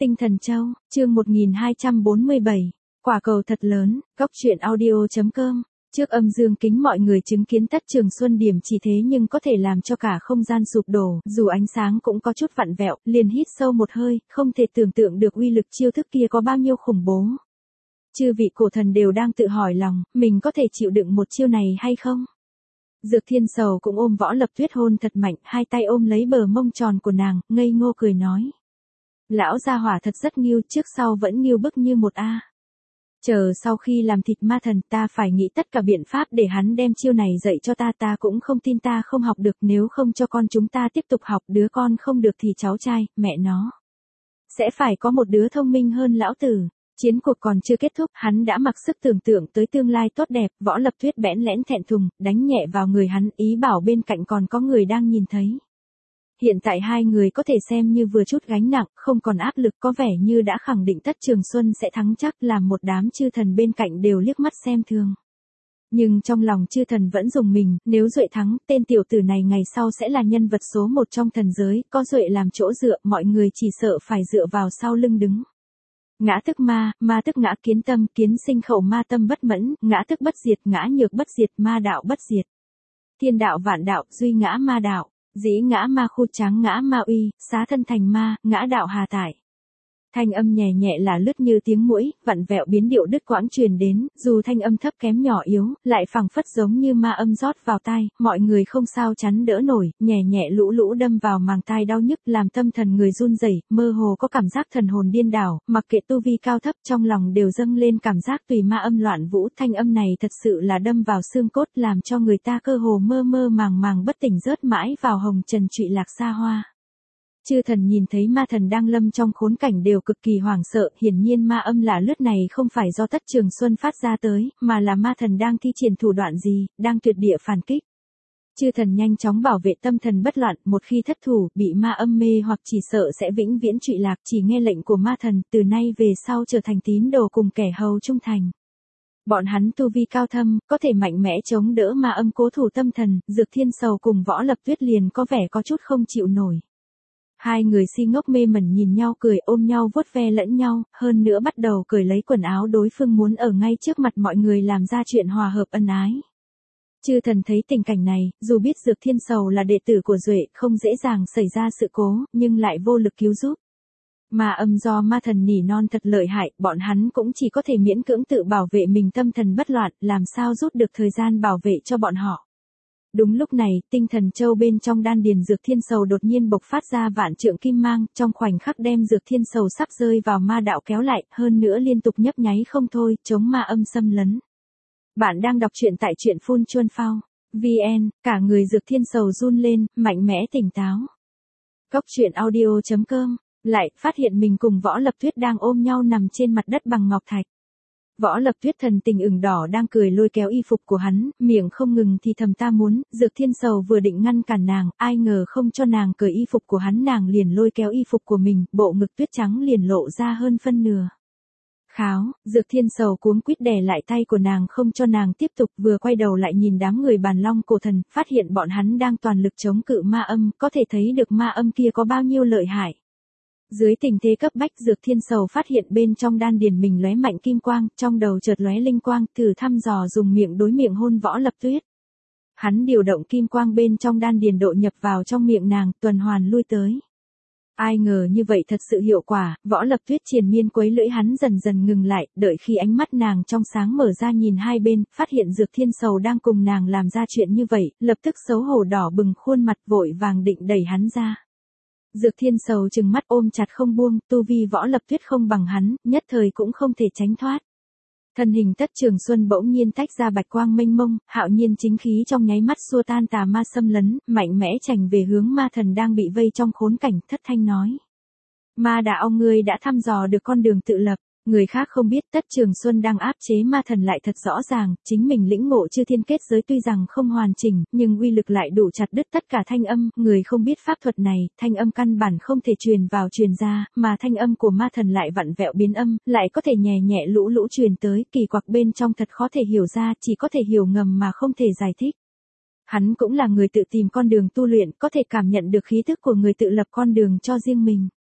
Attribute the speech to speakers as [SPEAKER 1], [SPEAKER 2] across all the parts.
[SPEAKER 1] Tinh Thần Châu, chương 1247, quả cầu thật lớn, góc truyện audio.com. Trước âm dương kính mọi người chứng kiến Tất Trường Xuân điểm chỉ thế nhưng có thể làm cho cả không gian sụp đổ, dù ánh sáng cũng có chút vặn vẹo, liền hít sâu một hơi, không thể tưởng tượng được uy lực chiêu thức kia có bao nhiêu khủng bố. Chư vị cổ thần đều đang tự hỏi lòng, mình có thể chịu đựng một chiêu này hay không? Dược Thiên Sầu cũng ôm Võ Lập Tuyết hôn thật mạnh, hai tay ôm lấy bờ mông tròn của nàng, ngây ngô cười nói. Lão gia hỏa thật rất nghiêu, trước sau vẫn nghiêu bức như một A. Chờ sau khi làm thịt ma thần ta phải nghĩ tất cả biện pháp để hắn đem chiêu này dạy cho ta cũng không tin ta không học được, nếu không cho con chúng ta tiếp tục học, đứa con không được thì cháu trai, mẹ nó. Sẽ phải có một đứa thông minh hơn lão tử. Chiến cuộc còn chưa kết thúc, hắn đã mặc sức tưởng tượng tới tương lai tốt đẹp, Võ Lập Tuyết bẽn lẽn thẹn thùng, đánh nhẹ vào người hắn, ý bảo bên cạnh còn có người đang nhìn thấy. Hiện tại hai người có thể xem như vừa chút gánh nặng, không còn áp lực, có vẻ như đã khẳng định Tất Trường Xuân sẽ thắng chắc, làm một đám chư thần bên cạnh đều liếc mắt xem thường. Nhưng trong lòng chư thần vẫn rùng mình, nếu Duệ thắng, tên tiểu tử này ngày sau sẽ là nhân vật số một trong thần giới, có Duệ làm chỗ dựa, mọi người chỉ sợ phải dựa vào sau lưng đứng. Ngã tức ma, ma tức ngã kiến tâm, kiến sinh khẩu ma tâm bất mẫn, ngã tức bất diệt, ngã nhược bất diệt, ma đạo bất diệt. Thiên đạo vạn đạo, duy ngã ma đạo, dĩ ngã ma khu tráng ngã ma uy, xá thân thành ma, ngã đạo hà tại. Thanh âm nhẹ nhẹ là lướt như tiếng muỗi, vặn vẹo biến điệu đứt quãng truyền đến, dù thanh âm thấp kém nhỏ yếu, lại phảng phất giống như ma âm rót vào tai, mọi người không sao chắn đỡ nổi, nhẹ nhẹ lũ lũ đâm vào màng tai đau nhức, làm tâm thần người run rẩy, mơ hồ có cảm giác thần hồn điên đảo, mặc kệ tu vi cao thấp, trong lòng đều dâng lên cảm giác tùy ma âm loạn vũ, thanh âm này thật sự là đâm vào xương cốt, làm cho người ta cơ hồ mơ mơ màng bất tỉnh, rớt mãi vào hồng trần trụy lạc xa hoa. Chư thần nhìn thấy ma thần đang lâm trong khốn cảnh đều cực kỳ hoảng sợ, hiển nhiên ma âm lạ lướt này không phải do Tất Trường Xuân phát ra tới, mà là ma thần đang thi triển thủ đoạn gì, đang tuyệt địa phản kích. Chư thần nhanh chóng bảo vệ tâm thần bất loạn, một khi thất thủ, bị ma âm mê hoặc chỉ sợ sẽ vĩnh viễn trụy lạc, chỉ nghe lệnh của ma thần, từ nay về sau trở thành tín đồ cùng kẻ hầu trung thành. Bọn hắn tu vi cao thâm, có thể mạnh mẽ chống đỡ ma âm cố thủ tâm thần, Dược Thiên Sầu cùng Võ Lập Tuyết liền có vẻ có chút không chịu nổi. Hai người si ngốc mê mẩn nhìn nhau cười, ôm nhau vuốt ve lẫn nhau, hơn nữa bắt đầu cởi lấy quần áo đối phương, muốn ở ngay trước mặt mọi người làm ra chuyện hòa hợp ân ái. Chư thần thấy tình cảnh này, dù biết Dược Thiên Sầu là đệ tử của Duệ, không dễ dàng xảy ra sự cố, nhưng lại vô lực cứu giúp. Mà âm do ma thần nỉ non thật lợi hại, bọn hắn cũng chỉ có thể miễn cưỡng tự bảo vệ mình, tâm thần bất loạn, làm sao rút được thời gian bảo vệ cho bọn họ. Đúng lúc này, Tinh Thần Châu bên trong đan điền Dược Thiên Sầu đột nhiên bộc phát ra vạn trượng kim mang, trong khoảnh khắc đem Dược Thiên Sầu sắp rơi vào ma đạo kéo lại, hơn nữa liên tục nhấp nháy không thôi, chống ma âm xâm lấn. Bạn đang đọc truyện tại truyện Phun Chuân Phao VN, cả người Dược Thiên Sầu run lên, mạnh mẽ tỉnh táo. Góc truyện audio.com, lại phát hiện mình cùng Võ Lập Tuyết đang ôm nhau nằm trên mặt đất bằng ngọc thạch. Võ Lập Tuyết thần tình ửng đỏ đang cười lôi kéo y phục của hắn, miệng không ngừng thì thầm ta muốn, Dược Thiên Sầu vừa định ngăn cản nàng, ai ngờ không cho nàng cởi y phục của hắn, nàng liền lôi kéo y phục của mình, bộ ngực tuyết trắng liền lộ ra hơn phân nửa. Kháo, Dược Thiên Sầu cuống quýt đè lại tay của nàng không cho nàng tiếp tục, vừa quay đầu lại nhìn đám người bàn long cổ thần, phát hiện bọn hắn đang toàn lực chống cự ma âm, có thể thấy được ma âm kia có bao nhiêu lợi hại. Dưới tình thế cấp bách, Dược Thiên Sầu phát hiện bên trong đan điền mình lóe mạnh kim quang, trong đầu chợt lóe linh quang, thử thăm dò dùng miệng đối miệng hôn Võ Lập Tuyết. Hắn điều động kim quang bên trong đan điền độ nhập vào trong miệng nàng, tuần hoàn lui tới. Ai ngờ như vậy thật sự hiệu quả, Võ Lập Tuyết triền miên quấy lưỡi hắn dần dần ngừng lại, đợi khi ánh mắt nàng trong sáng mở ra nhìn hai bên, phát hiện Dược Thiên Sầu đang cùng nàng làm ra chuyện như vậy, lập tức xấu hổ đỏ bừng khuôn mặt, vội vàng định đẩy hắn ra. Dược Thiên Sầu trừng mắt ôm chặt không buông, tu vi Võ Lập Tuyết không bằng hắn, nhất thời cũng không thể tránh thoát. Thân hình Tất Trường Xuân bỗng nhiên tách ra bạch quang mênh mông, hạo nhiên chính khí trong nháy mắt xua tan tà ma xâm lấn, mạnh mẽ chành về hướng ma thần đang bị vây trong khốn cảnh, thất thanh nói. Ma đạo ngươi đã thăm dò được con đường tự lập. Người khác không biết Tất Trường Xuân đang áp chế ma thần lại thật rõ ràng, chính mình lĩnh ngộ chư thiên kết giới tuy rằng không hoàn chỉnh, nhưng uy lực lại đủ chặt đứt tất cả thanh âm, người không biết pháp thuật này, thanh âm căn bản không thể truyền vào truyền ra, mà thanh âm của ma thần lại vặn vẹo biến âm, lại có thể nhẹ nhẹ lũ lũ truyền tới, kỳ quặc bên trong thật khó thể hiểu ra, chỉ có thể hiểu ngầm mà không thể giải thích. Hắn cũng là người tự tìm con đường tu luyện, có thể cảm nhận được khí thức của người tự lập con đường cho riêng mình.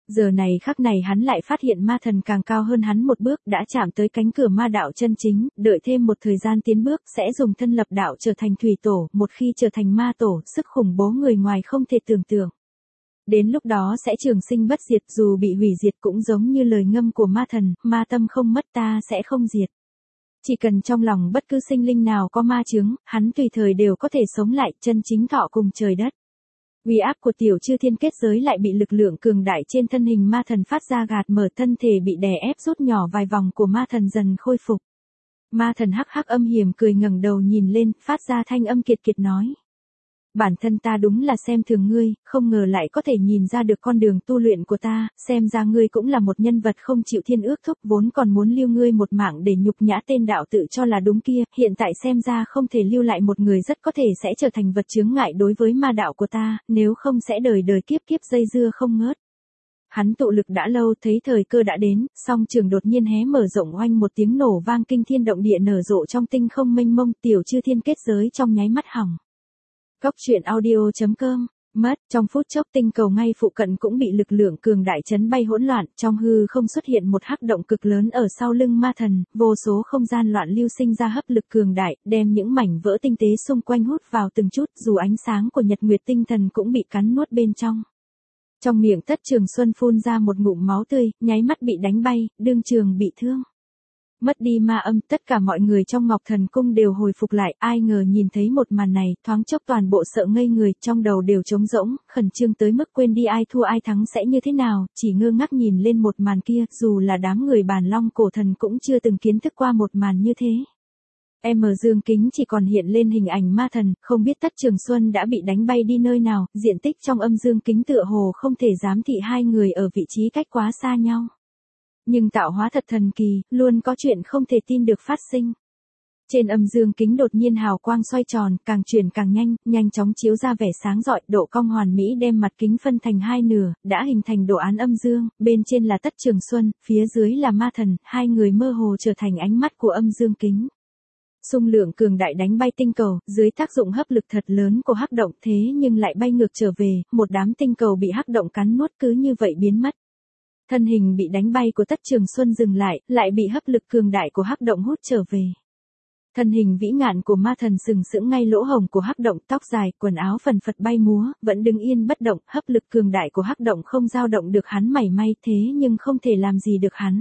[SPEAKER 1] Giờ này khắc này hắn lại phát hiện ma thần càng cao hơn hắn một bước, đã chạm tới cánh cửa ma đạo chân chính, đợi thêm một thời gian tiến bước sẽ dùng thân lập đạo trở thành thủy tổ, một khi trở thành ma tổ, sức khủng bố người ngoài không thể tưởng tượng. Đến lúc đó sẽ trường sinh bất diệt, dù bị hủy diệt cũng giống như lời ngâm của ma thần, ma tâm không mất ta sẽ không diệt. Chỉ cần trong lòng bất cứ sinh linh nào có ma chướng, hắn tùy thời đều có thể sống lại, chân chính thọ cùng trời đất. Uy áp của tiểu chư thiên kết giới lại bị lực lượng cường đại trên thân hình ma thần phát ra gạt mở, thân thể bị đè ép rút nhỏ vài vòng của ma thần dần khôi phục. Ma thần hắc hắc âm hiểm cười ngẩng đầu nhìn lên, phát ra thanh âm kiệt kiệt nói. Bản thân ta đúng là xem thường ngươi, không ngờ lại có thể nhìn ra được con đường tu luyện của ta, xem ra ngươi cũng là một nhân vật không chịu thiên ước thúc, vốn còn muốn lưu ngươi một mạng để nhục nhã tên đạo tự cho là đúng kia, hiện tại xem ra không thể lưu lại một người rất có thể sẽ trở thành vật chướng ngại đối với ma đạo của ta, nếu không sẽ đời đời kiếp kiếp dây dưa không ngớt. Hắn tụ lực đã lâu, thấy thời cơ đã đến, song trường đột nhiên hé mở rộng, oanh một tiếng nổ vang kinh thiên động địa nở rộ trong tinh không mênh mông, tiểu chư thiên kết giới trong nháy mắt hỏng. Góc truyện audio.com, mất, trong phút chốc tinh cầu ngay phụ cận cũng bị lực lượng cường đại chấn bay hỗn loạn, trong hư không xuất hiện một hắc động cực lớn ở sau lưng ma thần, vô số không gian loạn lưu sinh ra hấp lực cường đại, đem những mảnh vỡ tinh tế xung quanh hút vào từng chút, dù ánh sáng của nhật nguyệt tinh thần cũng bị cắn nuốt bên trong. Trong miệng Tất Trường Xuân phun ra một ngụm máu tươi, nháy mắt bị đánh bay, đương trường bị thương. Mất đi ma âm, tất cả mọi người trong Ngọc Thần Cung đều hồi phục lại, ai ngờ nhìn thấy một màn này, thoáng chốc toàn bộ sợ ngây người, trong đầu đều trống rỗng, khẩn trương tới mức quên đi ai thua ai thắng sẽ như thế nào, chỉ ngơ ngác nhìn lên một màn kia, dù là đám người bàn long cổ thần cũng chưa từng kiến thức qua một màn như thế. Dương kính chỉ còn hiện lên hình ảnh ma thần, không biết Tất Trường Xuân đã bị đánh bay đi nơi nào, diện tích trong âm dương kính tựa hồ không thể giám thị hai người ở vị trí cách quá xa nhau. Nhưng tạo hóa thật thần kỳ, luôn có chuyện không thể tin được phát sinh. Trên âm dương kính đột nhiên hào quang xoay tròn, càng chuyển càng nhanh, nhanh chóng chiếu ra vẻ sáng rọi, độ cong hoàn mỹ đem mặt kính phân thành hai nửa, đã hình thành đồ án âm dương, bên trên là Tất Trường Xuân, phía dưới là ma thần, hai người mơ hồ trở thành ánh mắt của âm dương kính. Xung lượng cường đại đánh bay tinh cầu, dưới tác dụng hấp lực thật lớn của hắc động thế nhưng lại bay ngược trở về, một đám tinh cầu bị hắc động cắn nuốt cứ như vậy biến mất. Thân hình bị đánh bay của Tất Trường Xuân dừng lại bị hấp lực cường đại của hắc động hút trở về. Thân hình vĩ ngạn của ma thần sừng sững ngay lỗ hổng của hắc động, tóc dài, quần áo phần phật bay múa, vẫn đứng yên bất động, hấp lực cường đại của hắc động không dao động được hắn mảy may, thế nhưng không thể làm gì được hắn.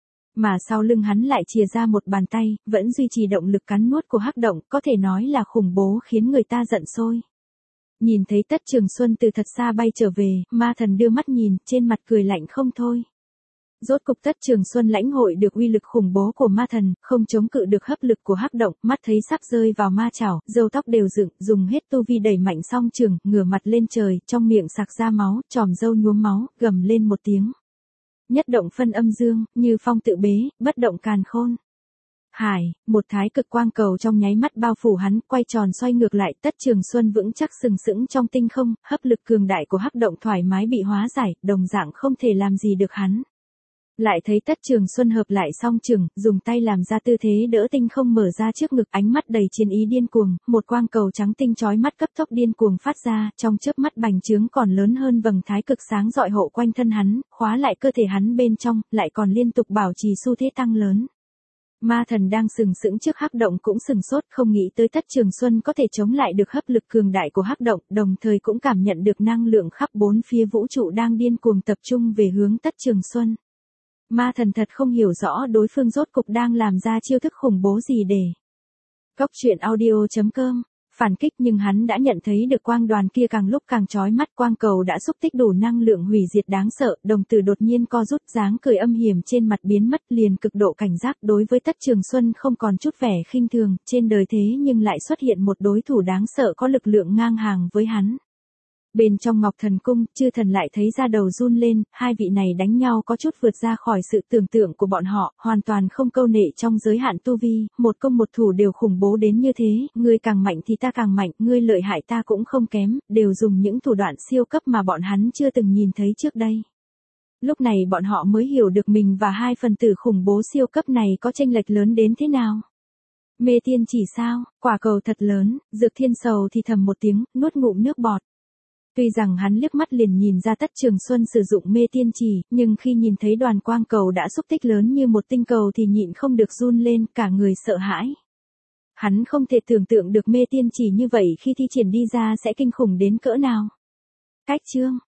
[SPEAKER 1] Mà sau lưng hắn lại chìa ra một bàn tay, vẫn duy trì động lực cắn nuốt của hắc động, có thể nói là khủng bố khiến người ta giận sôi. Nhìn thấy Tất Trường Xuân từ thật xa bay trở về, ma thần đưa mắt nhìn, trên mặt cười lạnh không thôi. Rốt cục Tất Trường Xuân lãnh hội được uy lực khủng bố của ma thần, không chống cự được hấp lực của hắc động, mắt thấy sắp rơi vào ma chảo, râu tóc đều dựng, dùng hết tu vi đẩy mạnh song trường, ngửa mặt lên trời, trong miệng sặc ra máu, tròm râu nhuốm máu, gầm lên một tiếng. Nhất động phân âm dương, như phong tự bế, bất động càn khôn. Hải, một thái cực quang cầu trong nháy mắt bao phủ hắn, quay tròn xoay ngược lại, Tất Trường Xuân vững chắc sừng sững trong tinh không, hấp lực cường đại của hắc động thoải mái bị hóa giải, đồng dạng không thể làm gì được hắn. Lại thấy Tất Trường Xuân hợp lại song trường, dùng tay làm ra tư thế đỡ tinh không mở ra trước ngực, ánh mắt đầy chiến ý điên cuồng, một quang cầu trắng tinh chói mắt cấp tốc điên cuồng phát ra, trong chớp mắt bành trướng còn lớn hơn vầng thái cực sáng rọi hộ quanh thân hắn, khóa lại cơ thể hắn bên trong, lại còn liên tục bảo trì xu thế tăng lớn. Ma thần đang sừng sững trước hắc động cũng sừng sốt, không nghĩ tới Tất Trường Xuân có thể chống lại được hấp lực cường đại của hắc động, đồng thời cũng cảm nhận được năng lượng khắp bốn phía vũ trụ đang điên cuồng tập trung về hướng Tất Trường Xuân. Ma thần thật không hiểu rõ đối phương rốt cục đang làm ra chiêu thức khủng bố gì để. Góc truyện audio.com, phản kích, nhưng hắn đã nhận thấy được quang đoàn kia càng lúc càng chói mắt, quang cầu đã xúc tích đủ năng lượng hủy diệt đáng sợ, đồng tử đột nhiên co rút, dáng cười âm hiểm trên mặt biến mất, liền cực độ cảnh giác đối với Tất Trường Xuân không còn chút vẻ khinh thường, trên đời thế nhưng lại xuất hiện một đối thủ đáng sợ có lực lượng ngang hàng với hắn. Bên trong Ngọc Thần Cung, chư thần lại thấy da đầu run lên, hai vị này đánh nhau có chút vượt ra khỏi sự tưởng tượng của bọn họ, hoàn toàn không câu nệ trong giới hạn tu vi, một công một thủ đều khủng bố đến như thế, ngươi càng mạnh thì ta càng mạnh, ngươi lợi hại ta cũng không kém, đều dùng những thủ đoạn siêu cấp mà bọn hắn chưa từng nhìn thấy trước đây. Lúc này bọn họ mới hiểu được mình và hai phần tử khủng bố siêu cấp này có chênh lệch lớn đến thế nào. Mê tiên chỉ sao, quả cầu thật lớn, Dược Thiên Sầu thì thầm một tiếng, nuốt ngụm nước bọt. Tuy rằng hắn liếc mắt liền nhìn ra Tất Trường Xuân sử dụng mê tiên chỉ, nhưng khi nhìn thấy đoàn quang cầu đã xúc tích lớn như một tinh cầu thì nhịn không được run lên, cả người sợ hãi. Hắn không thể tưởng tượng được mê tiên chỉ như vậy khi thi triển đi ra sẽ kinh khủng đến cỡ nào. Cách chương